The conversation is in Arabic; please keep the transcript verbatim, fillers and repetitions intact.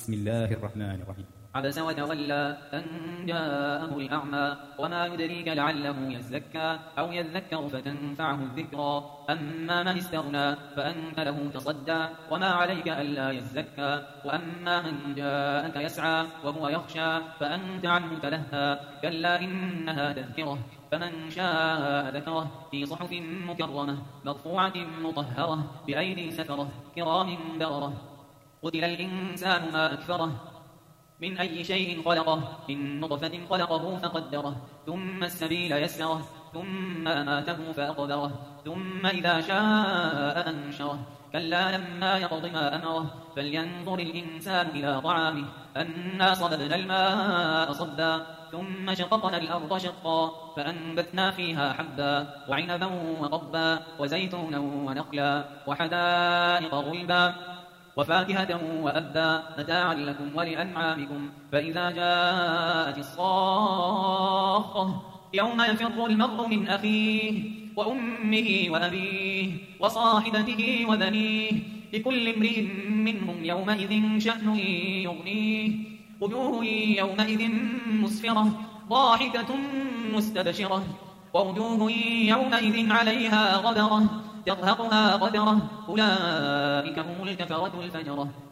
بسم الله الرحمن الرحيم. عبس وتولى أن جاءه الأعمى وما يدريك لعله يزكى أو يذكر فتنفعه الذكرى أما من استغنى فأنت له تصدى وما عليك ألا يزكى وأما من جاءك يسعى وهو يخشى فأنت عنه تلهى كلا إنها تذكرة فمن شاء ذكره في صحف مكرمة مرفوعة مطهرة بأيدي سفرة كرام بررة قتل الإنسان ما أكفره من أي شيء خلقه من نطفة خلقه فقدره ثم السبيل يسره ثم أماته فأقبره ثم إذا شاء أنشره كلا لما يقض ما أمره فلينظر الإنسان إلى طعامه أنا صببنا الماء صبا ثم شققنا الأرض شقا فأنبتنا فيها حبا وعنبا وقبا وزيتونا ونخلا وحدائق غلبا وفاكهة وأبا متاعا لكم ولأنعامكم فإذا جاءت الصاخة يوم يفر المرء من أخيه وأمه وأبيه وصاحبته وبنيه لكل امرئ منهم يومئذ شأن يغنيه وجوه يومئذ مسفرة ضاحكة مستبشرة ووجوه يومئذ عليها غبرة ترهقها قدرة أولئك هم الكفرة الفجرة.